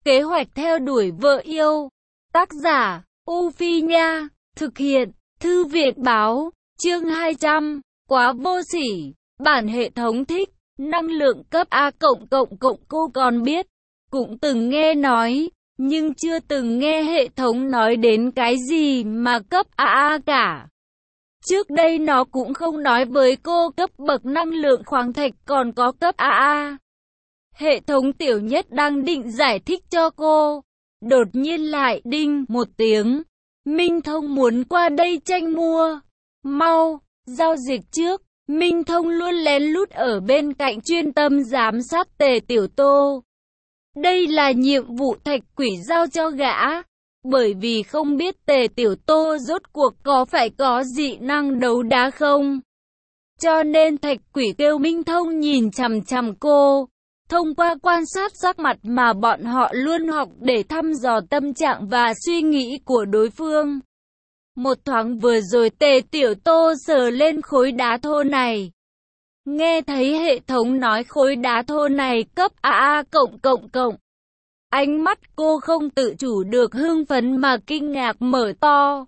Kế hoạch theo đuổi vợ yêu. Tác giả, U Phi Nha. Thực hiện, Thư viện Báo. Chương 200. Quá vô sỉ. Bản hệ thống thích. Năng lượng cấp A+++. Cô còn biết, cũng từng nghe nói, nhưng chưa từng nghe hệ thống nói đến cái gì mà cấp AA cả. Trước đây nó cũng không nói với cô cấp bậc năng lượng khoáng thạch còn có cấp AA. Hệ thống Tiểu Nhất đang định giải thích cho cô. Đột nhiên lại đinh một tiếng. Minh Thông muốn qua đây tranh mua. Mau, giao dịch trước. Minh Thông luôn lén lút ở bên cạnh chuyên tâm giám sát Tề Tiểu Tô. Đây là nhiệm vụ Thạch Quỷ giao cho gã. Bởi vì không biết Tề Tiểu Tô rốt cuộc có phải có dị năng đấu đá không. Cho nên Thạch Quỷ kêu Minh Thông nhìn chằm chằm cô. Thông qua quan sát sắc mặt mà bọn họ luôn học để thăm dò tâm trạng và suy nghĩ của đối phương. Một thoáng vừa rồi Tề Tiểu Tô sờ lên khối đá thô này. Nghe thấy hệ thống nói khối đá thô này cấp AA+++. Ánh mắt cô không tự chủ được hưng phấn mà kinh ngạc mở to.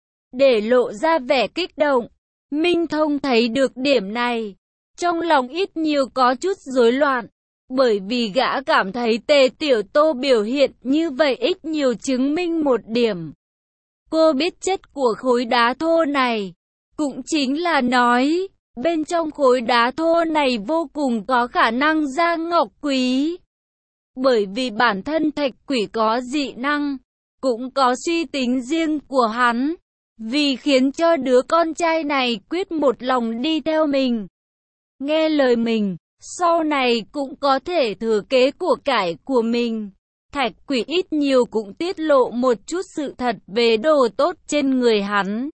Để lộ ra vẻ kích động. Minh Thông thấy được điểm này. Trong lòng ít nhiều có chút rối loạn. Bởi vì gã cảm thấy Tề Tiểu Tô biểu hiện như vậy ít nhiều chứng minh một điểm. Cô biết chất của khối đá thô này. Cũng chính là nói, bên trong khối đá thô này vô cùng có khả năng ra ngọc quý. Bởi vì bản thân Thạch Quỷ có dị năng, cũng có suy tính riêng của hắn. Vì khiến cho đứa con trai này quyết một lòng đi theo mình. Nghe lời mình, sau này cũng có thể thừa kế của cải của mình. Thạch Quỷ ít nhiều cũng tiết lộ một chút sự thật về đồ tốt trên người hắn.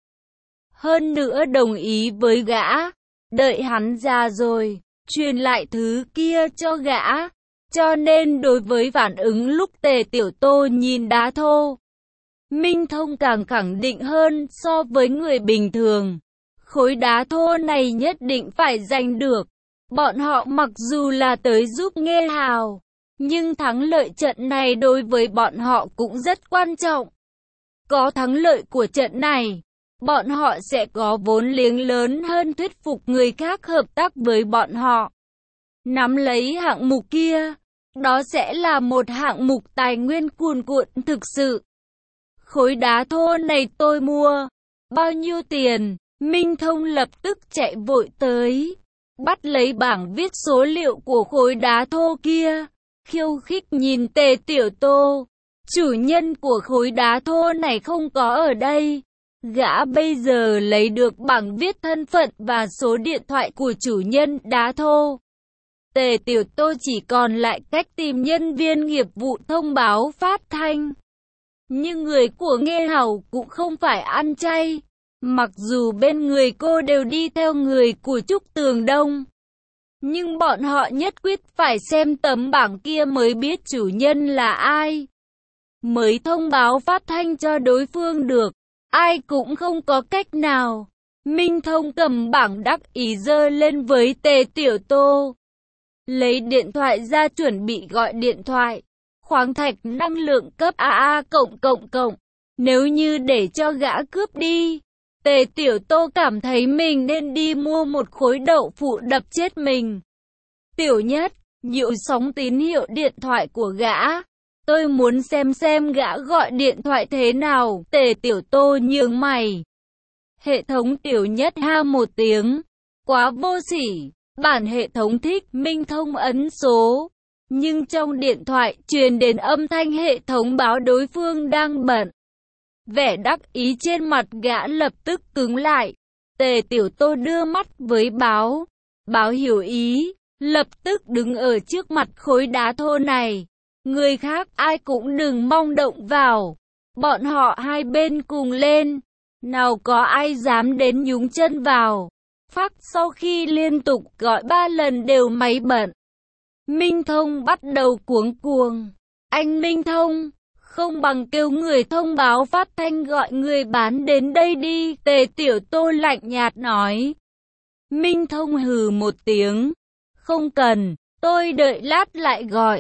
Hơn nữa đồng ý với gã, đợi hắn già rồi, truyền lại thứ kia cho gã. Cho nên đối với phản ứng lúc Tề Tiểu Tô nhìn đá thô, Minh Thông càng khẳng định hơn so với người bình thường. Khối đá thô này nhất định phải giành được. Bọn họ mặc dù là tới giúp Nghê Hào, nhưng thắng lợi trận này đối với bọn họ cũng rất quan trọng. Có thắng lợi của trận này, bọn họ sẽ có vốn liếng lớn hơn thuyết phục người khác hợp tác với bọn họ. Nắm lấy hạng mục kia, đó sẽ là một hạng mục tài nguyên cuồn cuộn thực sự. Khối đá thô này tôi mua. Bao nhiêu tiền? Minh Thông lập tức chạy vội tới. Bắt lấy bảng viết số liệu của khối đá thô kia. Khiêu khích nhìn Tề Tiểu Tô. Chủ nhân của khối đá thô này không có ở đây. Gã bây giờ lấy được bảng viết thân phận và số điện thoại của chủ nhân đá thô. Tề Tiểu Tô chỉ còn lại cách tìm nhân viên nghiệp vụ thông báo phát thanh. Nhưng người của Nghê Hào cũng không phải ăn chay. Mặc dù bên người cô đều đi theo người của Trúc Tường Đông. Nhưng bọn họ nhất quyết phải xem tấm bảng kia mới biết chủ nhân là ai. Mới thông báo phát thanh cho đối phương được. Ai cũng không có cách nào. Minh Thông cầm bảng đắc ý giơ lên với Tề Tiểu Tô. Lấy điện thoại ra chuẩn bị gọi điện thoại. Khoáng thạch năng lượng cấp AA+++. Nếu như để cho gã cướp đi, Tề Tiểu Tô cảm thấy mình nên đi mua một khối đậu phụ đập chết mình. Tiểu Nhất, nhịu sóng tín hiệu điện thoại của gã. Tôi muốn xem gã gọi điện thoại thế nào. Tề Tiểu Tô nhướng mày. Hệ thống Tiểu Nhất ha một tiếng. Quá vô sỉ. Bản hệ thống thích. Minh Thông ấn số. Nhưng trong điện thoại truyền đến âm thanh hệ thống báo đối phương đang bận. Vẻ đắc ý trên mặt gã lập tức cứng lại. Tề Tiểu Tô đưa mắt với báo. Báo hiểu ý, lập tức đứng ở trước mặt khối đá thô này. Người khác ai cũng đừng mong động vào. Bọn họ hai bên cùng lên. Nào có ai dám đến nhúng chân vào. Phác sau khi liên tục gọi 3 lần đều máy bận. Minh Thông bắt đầu cuống cuồng. Anh Minh Thông, không bằng kêu người thông báo phát thanh gọi người bán đến đây đi. Tề Tiểu Tô lạnh nhạt nói. Minh Thông hừ một tiếng. Không cần, tôi đợi lát lại gọi.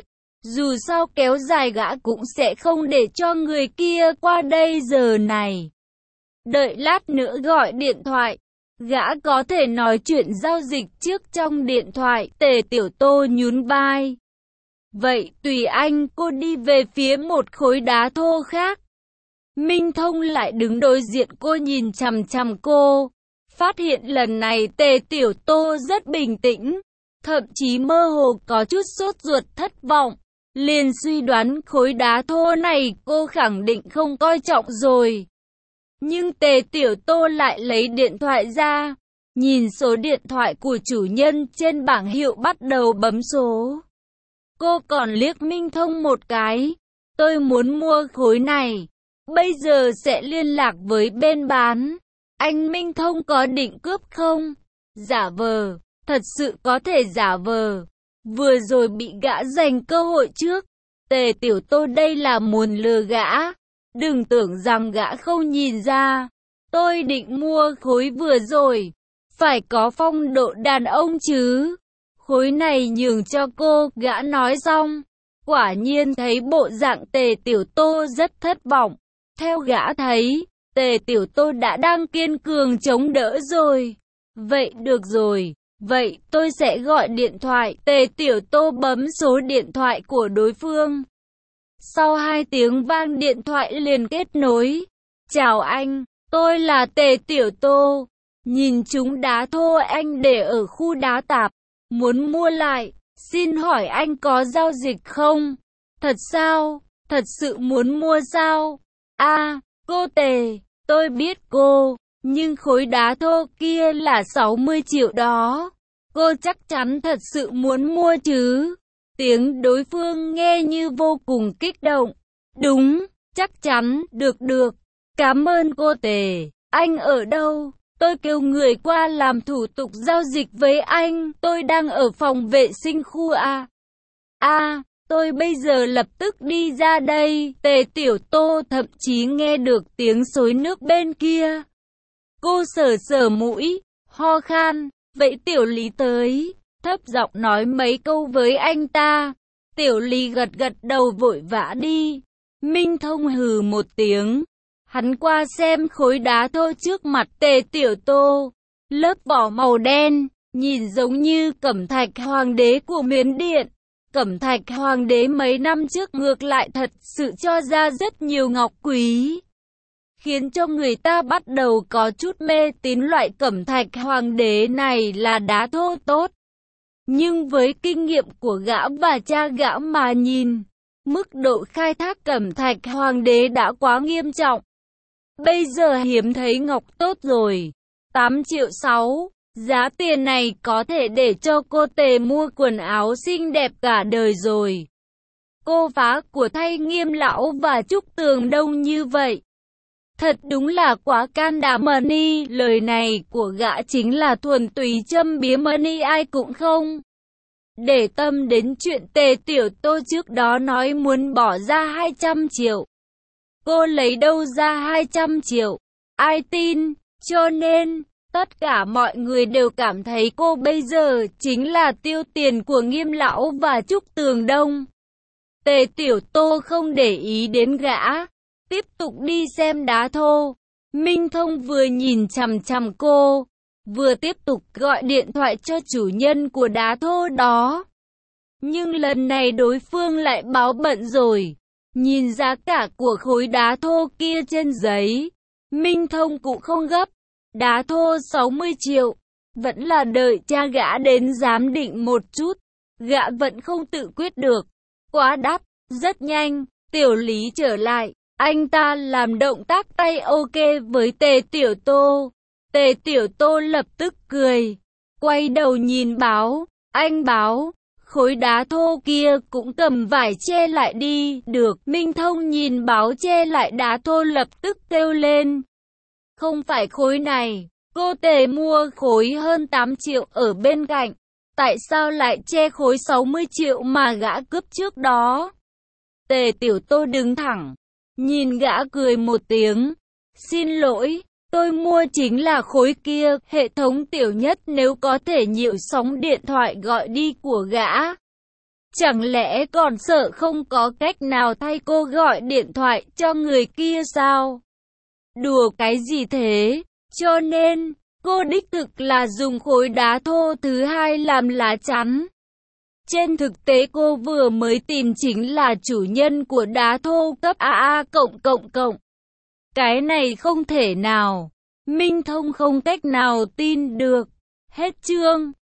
Dù sao kéo dài gã cũng sẽ không để cho người kia qua đây giờ này. Đợi lát nữa gọi điện thoại. Gã có thể nói chuyện giao dịch trước trong điện thoại. Tề Tiểu Tô nhún vai. Vậy tùy anh, cô đi về phía một khối đá thô khác. Minh Thông lại đứng đối diện cô nhìn chằm chằm cô. Phát hiện lần này Tề Tiểu Tô rất bình tĩnh. Thậm chí mơ hồ có chút sốt ruột thất vọng. Liền suy đoán khối đá thô này cô khẳng định không coi trọng rồi. Nhưng Tề Tiểu Tô lại lấy điện thoại ra. Nhìn số điện thoại của chủ nhân trên bảng hiệu bắt đầu bấm số. Cô còn liếc Minh Thông một cái. Tôi muốn mua khối này. Bây giờ sẽ liên lạc với bên bán. Anh Minh Thông có định cướp không? Giả vờ. Thật sự có thể giả vờ. Vừa rồi bị gã giành cơ hội trước. Tề Tiểu Tô đây là muốn lừa gã. Đừng tưởng rằng gã không nhìn ra. Tôi định mua khối vừa rồi. Phải có phong độ đàn ông chứ. Khối này nhường cho cô, gã nói xong. Quả nhiên thấy bộ dạng Tề Tiểu Tô rất thất vọng. Theo gã thấy, Tề Tiểu Tô đã đang kiên cường chống đỡ rồi. Vậy được rồi. Vậy tôi sẽ gọi điện thoại. Tề Tiểu Tô bấm số điện thoại của đối phương. Sau 2 tiếng vang điện thoại liền kết nối. Chào anh, tôi là Tề Tiểu Tô. Nhìn chúng đá thô anh để ở khu đá tạp. Muốn mua lại, xin hỏi anh có giao dịch không? Thật sao? Thật sự muốn mua sao? Cô Tề, tôi biết cô. Nhưng khối đá thô kia là 60 triệu đó. Cô chắc chắn thật sự muốn mua chứ? Tiếng đối phương nghe như vô cùng kích động. Đúng, chắc chắn, được. Cảm ơn cô Tề. Anh ở đâu? Tôi kêu người qua làm thủ tục giao dịch với anh. Tôi đang ở phòng vệ sinh khu A. Tôi bây giờ lập tức đi ra đây. Tề Tiểu Tô thậm chí nghe được tiếng xối nước bên kia. Cô sờ mũi, ho khan. Vậy Tiểu Lý tới. Thấp giọng nói mấy câu với anh ta. Tiểu Lý gật đầu vội vã đi. Minh Thông hừ một tiếng. Hắn qua xem khối đá thô trước mặt Tề Tiểu Tô. Lớp vỏ màu đen, nhìn giống như cẩm thạch hoàng đế của Miến Điện. Cẩm thạch hoàng đế mấy năm trước ngược lại thật sự cho ra rất nhiều ngọc quý. Khiến cho người ta bắt đầu có chút mê tín loại cẩm thạch hoàng đế này là đá thô tốt. Nhưng với kinh nghiệm của gã và cha gã mà nhìn, mức độ khai thác cẩm thạch hoàng đế đã quá nghiêm trọng. Bây giờ hiếm thấy ngọc tốt rồi. 8,6 triệu. Giá tiền này có thể để cho cô Tề mua quần áo xinh đẹp cả đời rồi. Cô phá của thay Nghiêm lão và Trúc Tường Đông như vậy. Thật đúng là quá can đảm. Money, lời này của gã chính là thuần túy châm biếm money, ai cũng không để tâm đến chuyện Tề Tiểu Tô trước đó nói muốn bỏ ra 200 triệu. Cô lấy đâu ra 200 triệu? Ai tin? Cho nên, tất cả mọi người đều cảm thấy cô bây giờ chính là tiêu tiền của Nghiêm lão và Trúc Tường Đông. Tề Tiểu Tô không để ý đến gã. Tiếp tục đi xem đá thô. Minh Thông vừa nhìn chằm chằm cô, vừa tiếp tục gọi điện thoại cho chủ nhân của đá thô đó. Nhưng lần này đối phương lại báo bận rồi. Nhìn giá cả của khối đá thô kia trên giấy, Minh Thông cũng không gấp. Đá thô 60 triệu. Vẫn là đợi cha gã đến giám định một chút. Gã vẫn không tự quyết được. Quá đắt. Rất nhanh, Tiểu Lý trở lại. Anh ta làm động tác tay ok với Tề Tiểu Tô. Tề Tiểu Tô lập tức cười. Quay đầu nhìn báo. Anh báo, khối đá thô kia cũng cầm vải che lại đi. Được. Minh Thông nhìn báo che lại đá thô lập tức kêu lên. Không phải khối này. Cô Tề mua khối hơn 8 triệu ở bên cạnh. Tại sao lại che khối 60 triệu mà gã cướp trước đó? Tề Tiểu Tô đứng thẳng. Nhìn gã cười một tiếng. Xin lỗi, tôi mua chính là khối kia. Hệ thống Tiểu Nhất nếu có thể nhịu sóng điện thoại gọi đi của gã. Chẳng lẽ còn sợ không có cách nào thay cô gọi điện thoại cho người kia sao? Đùa cái gì thế? Cho nên, cô đích thực là dùng khối đá thô thứ hai làm lá chắn. Trên thực tế cô vừa mới tìm chính là chủ nhân của đá thô cấp AA++. Cái này không thể nào. Minh Thông không cách nào tin được. Hết chương.